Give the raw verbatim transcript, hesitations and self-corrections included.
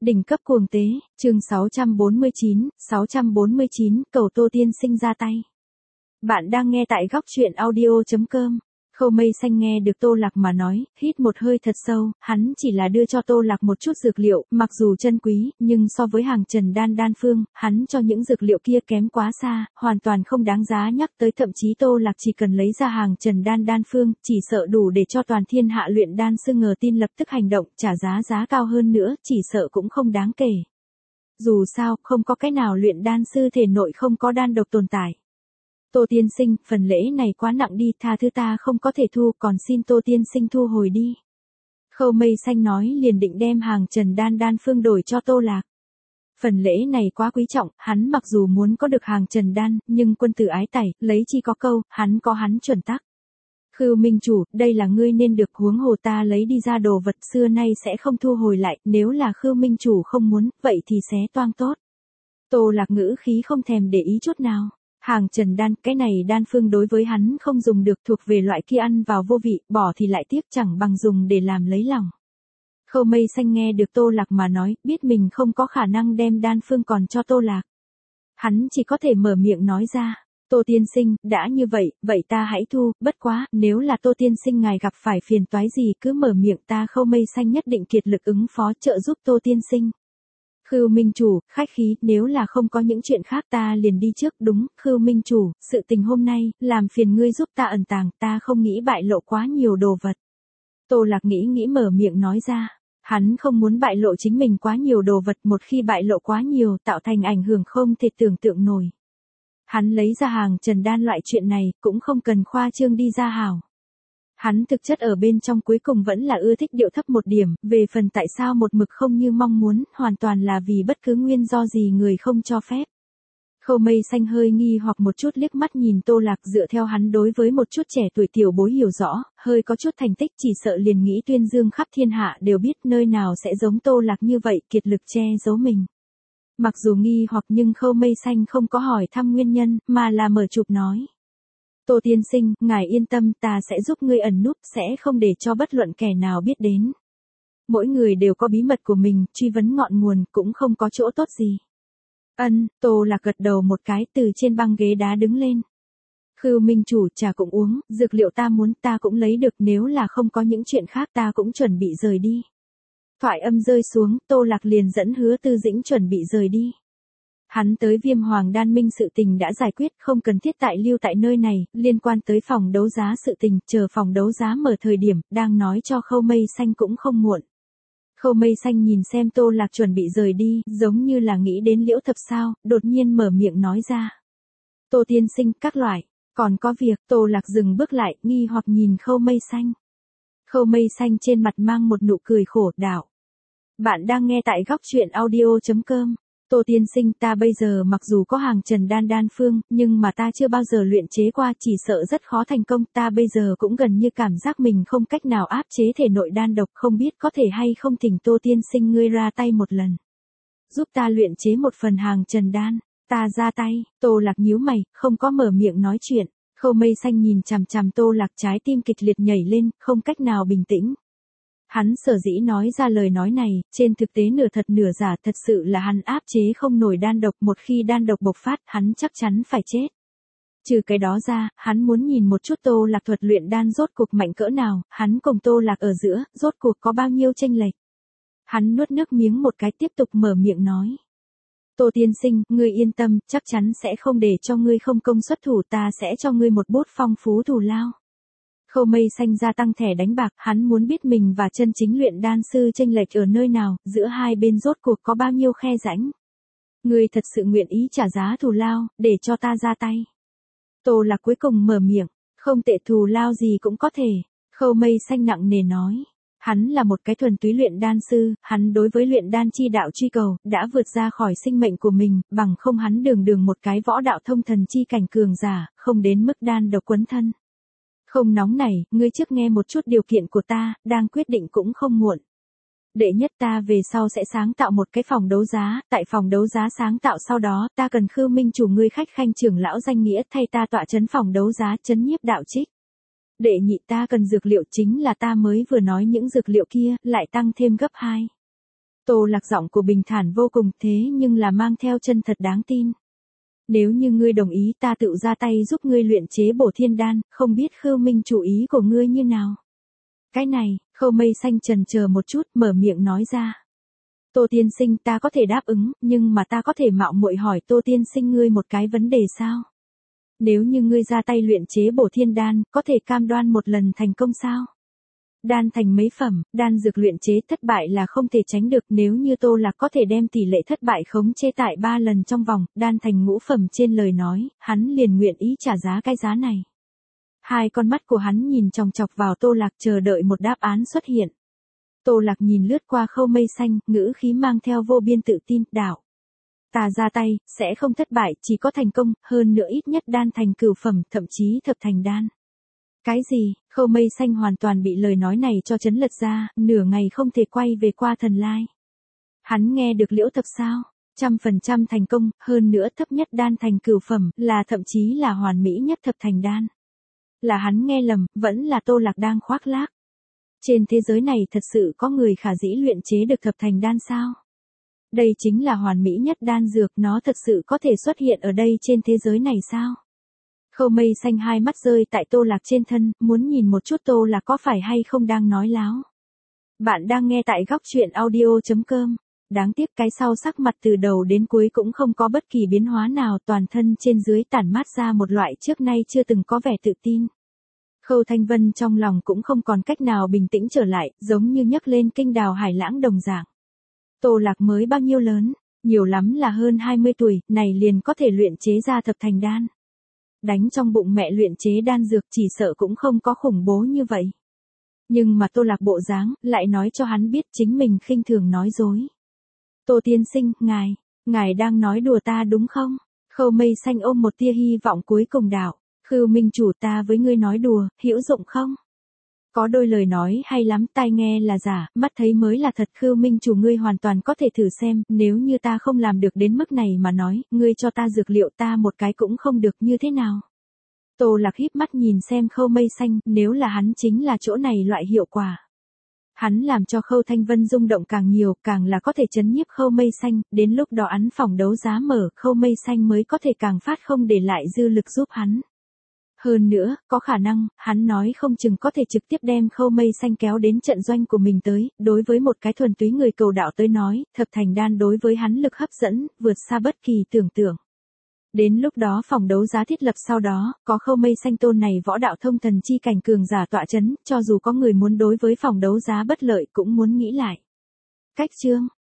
Đỉnh cấp cuồng tế, chương sáu trăm bốn mươi chín, sáu trăm bốn mươi chín, cầu Tô Tiên Sinh ra tay. Bạn đang nghe tại góc truyện audio chấm com. Khâu Mây Xanh nghe được Tô Lạc mà nói, hít một hơi thật sâu, hắn chỉ là đưa cho Tô Lạc một chút dược liệu, mặc dù chân quý, nhưng so với hàng Trần Đan đan phương, hắn cho những dược liệu kia kém quá xa, hoàn toàn không đáng giá nhắc tới, thậm chí Tô Lạc chỉ cần lấy ra hàng Trần Đan đan phương, chỉ sợ đủ để cho toàn thiên hạ luyện đan sư ngờ tin lập tức hành động, trả giá giá cao hơn nữa, chỉ sợ cũng không đáng kể. Dù sao, không có cái nào luyện đan sư thể nội không có đan độc tồn tại. Tô Tiên Sinh, phần lễ này quá nặng đi, tha thứ ta không có thể thu, còn xin Tô Tiên Sinh thu hồi đi. Khâu Mây Xanh nói liền định đem hàng Trần Đan đan phương đổi cho Tô Lạc. Phần lễ này quá quý trọng, hắn mặc dù muốn có được hàng Trần Đan, nhưng quân tử ái tẩy, lấy chi có câu, hắn có hắn chuẩn tắc. Khưu Minh Chủ, đây là ngươi nên được, huống hồ ta lấy đi ra đồ vật xưa nay sẽ không thu hồi lại, nếu là Khưu Minh Chủ không muốn, vậy thì xé toang tốt. Tô Lạc ngữ khí không thèm để ý chút nào. Hàng Trần Đan, cái này đan phương đối với hắn không dùng được, thuộc về loại kia ăn vào vô vị, bỏ thì lại tiếc, chẳng bằng dùng để làm lấy lòng. Khâu Mây Xanh nghe được Tô Lạc mà nói, biết mình không có khả năng đem đan phương còn cho Tô Lạc. Hắn chỉ có thể mở miệng nói ra, Tô Tiên Sinh, đã như vậy, vậy ta hãy thu, bất quá, nếu là Tô Tiên Sinh ngài gặp phải phiền toái gì cứ mở miệng, ta Khâu Mây Xanh nhất định kiệt lực ứng phó trợ giúp Tô Tiên Sinh. Khưu Minh Chủ, khách khí, nếu là không có những chuyện khác ta liền đi trước, đúng, Khưu Minh Chủ, sự tình hôm nay, làm phiền ngươi giúp ta ẩn tàng, ta không nghĩ bại lộ quá nhiều đồ vật. Tô Lạc nghĩ nghĩ mở miệng nói ra, hắn không muốn bại lộ chính mình quá nhiều đồ vật, một khi bại lộ quá nhiều, tạo thành ảnh hưởng không thể tưởng tượng nổi. Hắn lấy ra hàng Trần Đan loại chuyện này, cũng không cần khoa trương đi ra hảo. Hắn thực chất ở bên trong cuối cùng vẫn là ưa thích điệu thấp một điểm, về phần tại sao một mực không như mong muốn, hoàn toàn là vì bất cứ nguyên do gì người không cho phép. Khâu Mây Xanh hơi nghi hoặc một chút liếc mắt nhìn Tô Lạc, dựa theo hắn đối với một chút trẻ tuổi tiểu bối hiểu rõ, hơi có chút thành tích chỉ sợ liền nghĩ tuyên dương khắp thiên hạ đều biết, nơi nào sẽ giống Tô Lạc như vậy kiệt lực che giấu mình. Mặc dù nghi hoặc nhưng Khâu Mây Xanh không có hỏi thăm nguyên nhân, mà là mở chụp nói. Tô Tiên Sinh, ngài yên tâm, ta sẽ giúp ngươi ẩn núp, sẽ không để cho bất luận kẻ nào biết đến. Mỗi người đều có bí mật của mình, truy vấn ngọn nguồn cũng không có chỗ tốt gì. Ân, Tô Lạc gật đầu một cái, từ trên băng ghế đá đứng lên. Khưu Minh Chủ, trà cũng uống, dược liệu ta muốn ta cũng lấy được, nếu là không có những chuyện khác ta cũng chuẩn bị rời đi. Thoại âm rơi xuống, Tô Lạc liền dẫn Hứa Tư Dĩnh chuẩn bị rời đi. Hắn tới Viêm Hoàng Đan Minh sự tình đã giải quyết, không cần thiết tại lưu tại nơi này, liên quan tới phòng đấu giá sự tình, chờ phòng đấu giá mở thời điểm, đang nói cho Khâu Mây Xanh cũng không muộn. Khâu Mây Xanh nhìn xem Tô Lạc chuẩn bị rời đi, giống như là nghĩ đến Liễu Thập sao, đột nhiên mở miệng nói ra. Tô Tiên Sinh, các loại, còn có việc, Tô Lạc dừng bước lại, nghi hoặc nhìn Khâu Mây Xanh. Khâu Mây Xanh trên mặt mang một nụ cười khổ đạo. Bạn đang nghe tại góc truyện audio chấm com. Tô Tiên Sinh, ta bây giờ mặc dù có hàng Trần Đan đan phương, nhưng mà ta chưa bao giờ luyện chế qua, chỉ sợ rất khó thành công, ta bây giờ cũng gần như cảm giác mình không cách nào áp chế thể nội đan độc, không biết có thể hay không thỉnh Tô Tiên Sinh ngươi ra tay một lần. Giúp ta luyện chế một phần hàng Trần Đan, ta ra tay. Tô Lạc nhíu mày, không có mở miệng nói chuyện. Khâu Mây Xanh nhìn chằm chằm Tô Lạc, trái tim kịch liệt nhảy lên, không cách nào bình tĩnh. Hắn sở dĩ nói ra lời nói này, trên thực tế nửa thật nửa giả, thật sự là hắn áp chế không nổi đan độc, một khi đan độc bộc phát, hắn chắc chắn phải chết. Trừ cái đó ra, hắn muốn nhìn một chút Tô Lạc thuật luyện đan rốt cuộc mạnh cỡ nào, hắn cùng Tô Lạc ở giữa, rốt cuộc có bao nhiêu chênh lệch. Hắn nuốt nước miếng một cái, tiếp tục mở miệng nói. Tô Tiên Sinh, ngươi yên tâm, chắc chắn sẽ không để cho ngươi không công xuất thủ, ta sẽ cho ngươi một bút phong phú thù lao. Khâu Mây Xanh gia tăng thẻ đánh bạc, hắn muốn biết mình và chân chính luyện đan sư chênh lệch ở nơi nào, giữa hai bên rốt cuộc có bao nhiêu khe rãnh. Ngươi thật sự nguyện ý trả giá thù lao, để cho ta ra tay. Tô Lạc cuối cùng mở miệng, không tệ, thù lao gì cũng có thể. Khâu Mây Xanh nặng nề nói. Hắn là một cái thuần túy luyện đan sư, hắn đối với luyện đan chi đạo truy cầu, đã vượt ra khỏi sinh mệnh của mình, bằng không hắn đường đường một cái võ đạo thông thần chi cảnh cường giả, không đến mức đan độc quấn thân. Không nóng này, ngươi trước nghe một chút điều kiện của ta, đang quyết định cũng không muộn. Đệ nhất, ta về sau sẽ sáng tạo một cái phòng đấu giá, tại phòng đấu giá sáng tạo sau đó, ta cần Khưu Minh Chủ ngươi khách khanh trưởng lão danh nghĩa thay ta tọa trấn phòng đấu giá, trấn nhiếp đạo trích. Đệ nhị, ta cần dược liệu, chính là ta mới vừa nói những dược liệu kia, lại tăng thêm gấp hai. Tô Lạc giọng của bình thản vô cùng thế nhưng là mang theo chân thật đáng tin. Nếu như ngươi đồng ý ta tự ra tay giúp ngươi luyện chế bổ thiên đan, không biết Khưu Minh chủ ý của ngươi như nào. Cái này, Khâu Mây Xanh chần chờ một chút mở miệng nói ra. Tô tiên sinh ta có thể đáp ứng, nhưng mà ta có thể mạo muội hỏi Tô tiên sinh ngươi một cái vấn đề sao? Nếu như ngươi ra tay luyện chế bổ thiên đan, có thể cam đoan một lần thành công sao? Đan thành mấy phẩm, đan dược luyện chế thất bại là không thể tránh được, nếu như Tô Lạc có thể đem tỷ lệ thất bại khống chế tại ba lần trong vòng, đan thành ngũ phẩm trên lời nói, hắn liền nguyện ý trả giá cái giá này. Hai con mắt của hắn nhìn chòng chọc vào Tô Lạc chờ đợi một đáp án xuất hiện. Tô Lạc nhìn lướt qua Khâu Mây Xanh, ngữ khí mang theo vô biên tự tin, đạo. Ta ra tay, sẽ không thất bại, chỉ có thành công, hơn nữa ít nhất đan thành cửu phẩm, thậm chí thập thành đan. Cái gì? Khâu Mây Xanh hoàn toàn bị lời nói này cho chấn lật ra, nửa ngày không thể quay về qua thần lai. Hắn nghe được liễu thập sao? Trăm phần trăm thành công, hơn nữa thấp nhất đan thành cửu phẩm, là thậm chí là hoàn mỹ nhất thập thành đan. Là hắn nghe lầm, vẫn là Tô Lạc đang khoác lác. Trên thế giới này thật sự có người khả dĩ luyện chế được thập thành đan sao? Đây chính là hoàn mỹ nhất đan dược, nó thật sự có thể xuất hiện ở đây trên thế giới này sao? Khâu Mây Xanh hai mắt rơi tại Tô Lạc trên thân, muốn nhìn một chút Tô Lạc có phải hay không đang nói láo. Bạn đang nghe tại góc truyện audio chấm com. Đáng tiếc cái sau sắc mặt từ đầu đến cuối cũng không có bất kỳ biến hóa nào, toàn thân trên dưới tản mát ra một loại trước nay chưa từng có vẻ tự tin. Khâu Thanh Vân trong lòng cũng không còn cách nào bình tĩnh trở lại, giống như nhấc lên kinh đào hải lãng đồng dạng. Tô Lạc mới bao nhiêu lớn, nhiều lắm là hơn hai mươi tuổi, này liền có thể luyện chế ra thập thành đan. Đánh trong bụng mẹ luyện chế đan dược chỉ sợ cũng không có khủng bố như vậy. Nhưng mà Tô Lạc bộ dáng, lại nói cho hắn biết chính mình khinh thường nói dối. Tô tiên sinh, ngài, ngài đang nói đùa ta đúng không? Khâu Mây Xanh ôm một tia hy vọng cuối cùng đạo. Khưu Minh chủ ta với ngươi nói đùa, hữu dụng không? Có đôi lời nói hay lắm, tai nghe là giả, mắt thấy mới là thật. Khưu Minh chủ ngươi hoàn toàn có thể thử xem, nếu như ta không làm được đến mức này mà nói, ngươi cho ta dược liệu ta một cái cũng không được như thế nào? Tô Lạc híp mắt nhìn xem Khâu Mây Xanh, nếu là hắn chính là chỗ này loại hiệu quả. Hắn làm cho Khâu Thanh Vân rung động càng nhiều, càng là có thể chấn nhiếp Khâu Mây Xanh, đến lúc đó án phòng đấu giá mở, Khâu Mây Xanh mới có thể càng phát không để lại dư lực giúp hắn. Hơn nữa, có khả năng, hắn nói không chừng có thể trực tiếp đem Khâu Mây Xanh kéo đến trận doanh của mình tới, đối với một cái thuần túy người cầu đạo tới nói, thập thành đan đối với hắn lực hấp dẫn, vượt xa bất kỳ tưởng tượng. Đến lúc đó phòng đấu giá thiết lập sau đó, có Khâu Mây Xanh tôn này võ đạo thông thần chi cảnh cường giả tọa chấn, cho dù có người muốn đối với phòng đấu giá bất lợi cũng muốn nghĩ lại. Cách chương